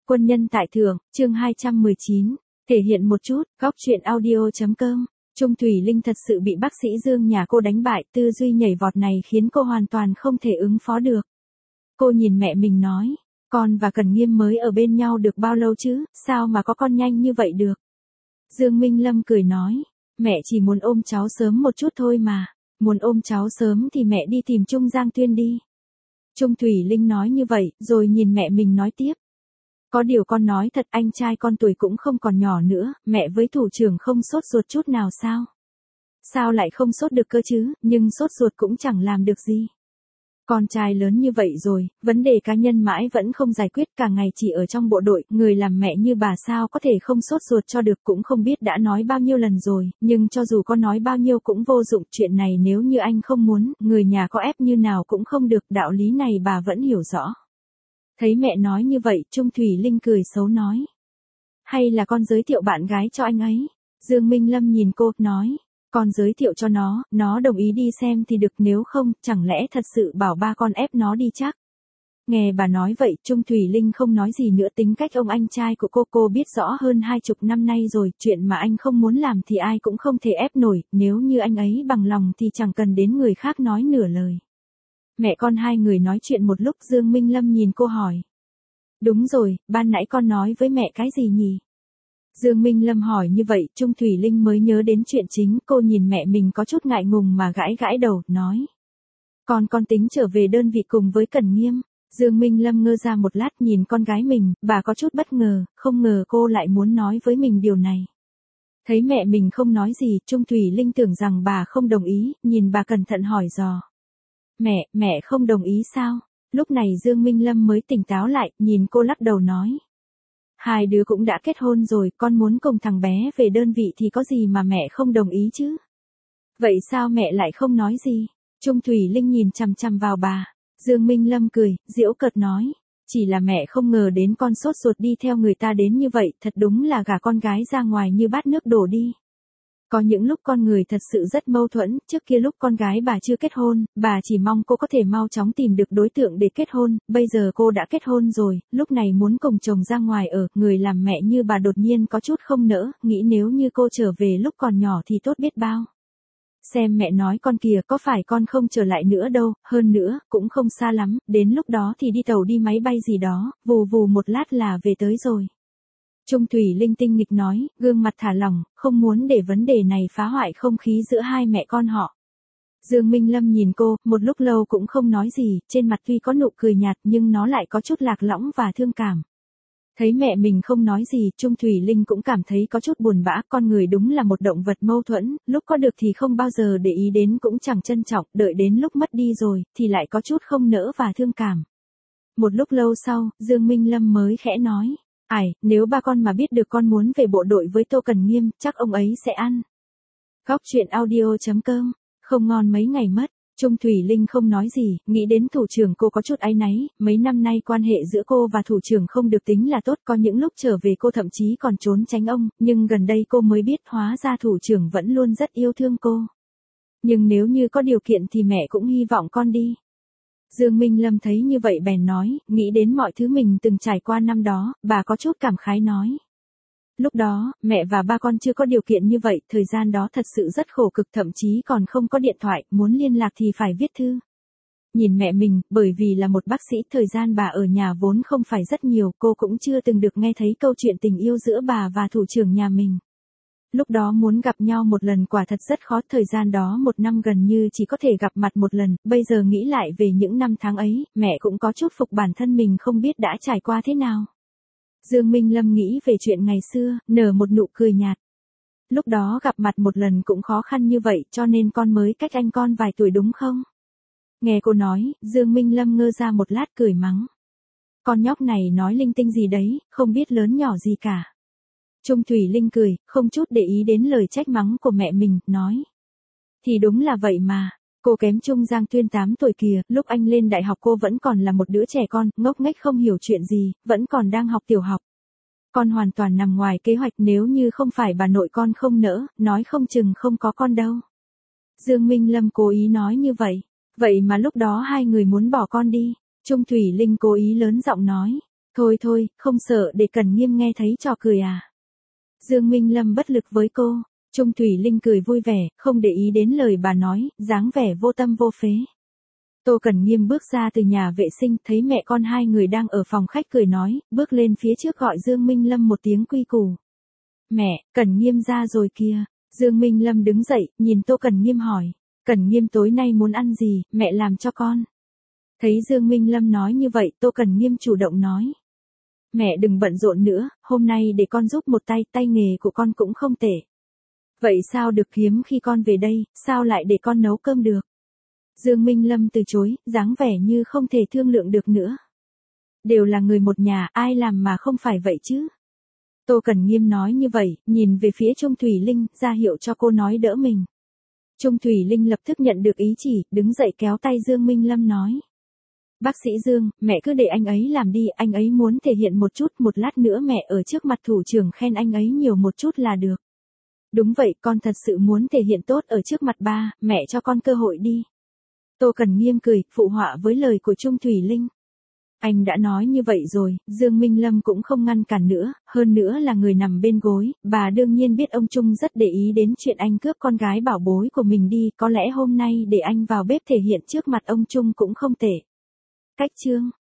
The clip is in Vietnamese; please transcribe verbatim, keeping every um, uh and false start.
Quân nhân tại thượng, chương hai trăm mười chín, thể hiện một chút, góc truyện audio.com. Trung Thủy Linh thật sự bị bác sĩ Dương nhà cô đánh bại, tư duy nhảy vọt này khiến cô hoàn toàn không thể ứng phó được. Cô nhìn mẹ mình nói, con và Cần Nghiêm mới ở bên nhau được bao lâu chứ, sao mà có con nhanh như vậy được. Dương Minh Lâm cười nói, mẹ chỉ muốn ôm cháu sớm một chút thôi mà, muốn ôm cháu sớm thì mẹ đi tìm Trung Giang Tuyên đi. Trung Thủy Linh nói như vậy, rồi nhìn mẹ mình nói tiếp. Có điều con nói thật, anh trai con tuổi cũng không còn nhỏ nữa, mẹ với thủ trưởng không sốt ruột chút nào sao? Sao lại không sốt được cơ chứ, nhưng sốt ruột cũng chẳng làm được gì. Con trai lớn như vậy rồi, vấn đề cá nhân mãi vẫn không giải quyết, cả ngày chỉ ở trong bộ đội, người làm mẹ như bà sao có thể không sốt ruột cho được, cũng không biết đã nói bao nhiêu lần rồi, nhưng cho dù con nói bao nhiêu cũng vô dụng, chuyện này nếu như anh không muốn, người nhà có ép như nào cũng không được, đạo lý này bà vẫn hiểu rõ. Thấy mẹ nói như vậy, Trung Thủy Linh cười xấu nói. Hay là con giới thiệu bạn gái cho anh ấy? Dương Minh Lâm nhìn cô, nói. Con giới thiệu cho nó, nó đồng ý đi xem thì được, nếu không, chẳng lẽ thật sự bảo ba con ép nó đi chắc? Nghe bà nói vậy, Trung Thủy Linh không nói gì nữa, tính cách ông anh trai của cô cô biết rõ hơn hai chục năm nay rồi, chuyện mà anh không muốn làm thì ai cũng không thể ép nổi, nếu như anh ấy bằng lòng thì chẳng cần đến người khác nói nửa lời. Mẹ con hai người nói chuyện một lúc, Dương Minh Lâm nhìn cô hỏi. Đúng rồi, ban nãy con nói với mẹ cái gì nhỉ? Dương Minh Lâm hỏi như vậy, Trung Thủy Linh mới nhớ đến chuyện chính, cô nhìn mẹ mình có chút ngại ngùng mà gãi gãi đầu, nói. Con con tính trở về đơn vị cùng với Cần Nghiêm. Dương Minh Lâm ngơ ra một lát nhìn con gái mình, bà có chút bất ngờ, không ngờ cô lại muốn nói với mình điều này. Thấy mẹ mình không nói gì, Trung Thủy Linh tưởng rằng bà không đồng ý, nhìn bà cẩn thận hỏi dò. Mẹ, mẹ không đồng ý sao? Lúc này Dương Minh Lâm mới tỉnh táo lại, nhìn cô lắc đầu nói. Hai đứa cũng đã kết hôn rồi, con muốn cùng thằng bé về đơn vị thì có gì mà mẹ không đồng ý chứ? Vậy sao mẹ lại không nói gì? Trung Thủy Linh nhìn chằm chằm vào bà. Dương Minh Lâm cười, giễu cợt nói. Chỉ là mẹ không ngờ đến con sốt ruột đi theo người ta đến như vậy, thật đúng là gả con gái ra ngoài như bát nước đổ đi. Có những lúc con người thật sự rất mâu thuẫn, trước kia lúc con gái bà chưa kết hôn, bà chỉ mong cô có thể mau chóng tìm được đối tượng để kết hôn, bây giờ cô đã kết hôn rồi, lúc này muốn cùng chồng ra ngoài ở, người làm mẹ như bà đột nhiên có chút không nỡ, nghĩ nếu như cô trở về lúc còn nhỏ thì tốt biết bao. Xem mẹ nói con kìa, có phải con không trở lại nữa đâu, hơn nữa, cũng không xa lắm, đến lúc đó thì đi tàu đi máy bay gì đó, vù vù một lát là về tới rồi. Trung Thủy Linh tinh nghịch nói, gương mặt thả lỏng, không muốn để vấn đề này phá hoại không khí giữa hai mẹ con họ. Dương Minh Lâm nhìn cô, một lúc lâu cũng không nói gì, trên mặt tuy có nụ cười nhạt nhưng nó lại có chút lạc lõng và thương cảm. Thấy mẹ mình không nói gì, Trung Thủy Linh cũng cảm thấy có chút buồn bã, con người đúng là một động vật mâu thuẫn, lúc có được thì không bao giờ để ý đến cũng chẳng trân trọng, đợi đến lúc mất đi rồi, thì lại có chút không nỡ và thương cảm. Một lúc lâu sau, Dương Minh Lâm mới khẽ nói. Ải, nếu ba con mà biết được con muốn về bộ đội với Tô Cần Nghiêm, chắc ông ấy sẽ ăn. Góc truyện audio.com, không ngon mấy ngày mất, Trung Thủy Linh không nói gì, nghĩ đến thủ trưởng cô có chút áy náy, mấy năm nay quan hệ giữa cô và thủ trưởng không được tính là tốt, có những lúc trở về cô thậm chí còn trốn tránh ông, nhưng gần đây cô mới biết hóa ra thủ trưởng vẫn luôn rất yêu thương cô. Nhưng nếu như có điều kiện thì mẹ cũng hy vọng con đi. Dương Minh Lâm thấy như vậy bèn nói, nghĩ đến mọi thứ mình từng trải qua năm đó, bà có chút cảm khái nói. Lúc đó, mẹ và ba con chưa có điều kiện như vậy, thời gian đó thật sự rất khổ cực, thậm chí còn không có điện thoại, muốn liên lạc thì phải viết thư. Nhìn mẹ mình, bởi vì là một bác sĩ, thời gian bà ở nhà vốn không phải rất nhiều, cô cũng chưa từng được nghe thấy câu chuyện tình yêu giữa bà và thủ trưởng nhà mình. Lúc đó muốn gặp nhau một lần quả thật rất khó, thời gian đó một năm gần như chỉ có thể gặp mặt một lần, bây giờ nghĩ lại về những năm tháng ấy, mẹ cũng có chút phục bản thân mình không biết đã trải qua thế nào. Dương Minh Lâm nghĩ về chuyện ngày xưa, nở một nụ cười nhạt. Lúc đó gặp mặt một lần cũng khó khăn như vậy, cho nên con mới cách anh con vài tuổi đúng không? Nghe cô nói, Dương Minh Lâm ngơ ra một lát cười mắng. Con nhóc này nói linh tinh gì đấy, không biết lớn nhỏ gì cả. Trung Thủy Linh cười, không chút để ý đến lời trách mắng của mẹ mình, nói. Thì đúng là vậy mà, cô kém Trung Giang Tuyên tám tuổi kìa, lúc anh lên đại học cô vẫn còn là một đứa trẻ con, ngốc nghếch không hiểu chuyện gì, vẫn còn đang học tiểu học. Con hoàn toàn nằm ngoài kế hoạch, nếu như không phải bà nội con không nỡ, nói không chừng không có con đâu. Dương Minh Lâm cố ý nói như vậy, vậy mà lúc đó hai người muốn bỏ con đi, Trung Thủy Linh cố ý lớn giọng nói. Thôi thôi, không sợ để Cần Nghiêm nghe thấy trò cười à. Dương Minh Lâm bất lực với cô. Trung Thủy Linh cười vui vẻ, không để ý đến lời bà nói, dáng vẻ vô tâm vô phế. Tô Cần Nghiêm bước ra từ nhà vệ sinh, thấy mẹ con hai người đang ở phòng khách cười nói, bước lên phía trước gọi Dương Minh Lâm một tiếng quy củ. Mẹ, Cần Nghiêm ra rồi kìa. Dương Minh Lâm đứng dậy, nhìn Tô Cần Nghiêm hỏi. Cần Nghiêm tối nay muốn ăn gì, mẹ làm cho con. Thấy Dương Minh Lâm nói như vậy, Tô Cần Nghiêm chủ động nói. Mẹ đừng bận rộn nữa, hôm nay để con giúp một tay, tay nghề của con cũng không tệ. Vậy sao được, hiếm khi con về đây, sao lại để con nấu cơm được? Dương Minh Lâm từ chối, dáng vẻ như không thể thương lượng được nữa. Đều là người một nhà, ai làm mà không phải vậy chứ? Tô Cần Nghiêm nói như vậy, nhìn về phía Trung Thủy Linh, ra hiệu cho cô nói đỡ mình. Trung Thủy Linh lập tức nhận được ý chỉ, đứng dậy kéo tay Dương Minh Lâm nói. Bác sĩ Dương, mẹ cứ để anh ấy làm đi, anh ấy muốn thể hiện một chút, một lát nữa mẹ ở trước mặt thủ trưởng khen anh ấy nhiều một chút là được. Đúng vậy, con thật sự muốn thể hiện tốt ở trước mặt ba, mẹ cho con cơ hội đi. Tô Cần Nghiêm cười, phụ họa với lời của Trung Thủy Linh. Anh đã nói như vậy rồi, Dương Minh Lâm cũng không ngăn cản nữa, hơn nữa là người nằm bên gối, bà đương nhiên biết ông Trung rất để ý đến chuyện anh cướp con gái bảo bối của mình đi, có lẽ hôm nay để anh vào bếp thể hiện trước mặt ông Trung cũng không tệ. Cách chương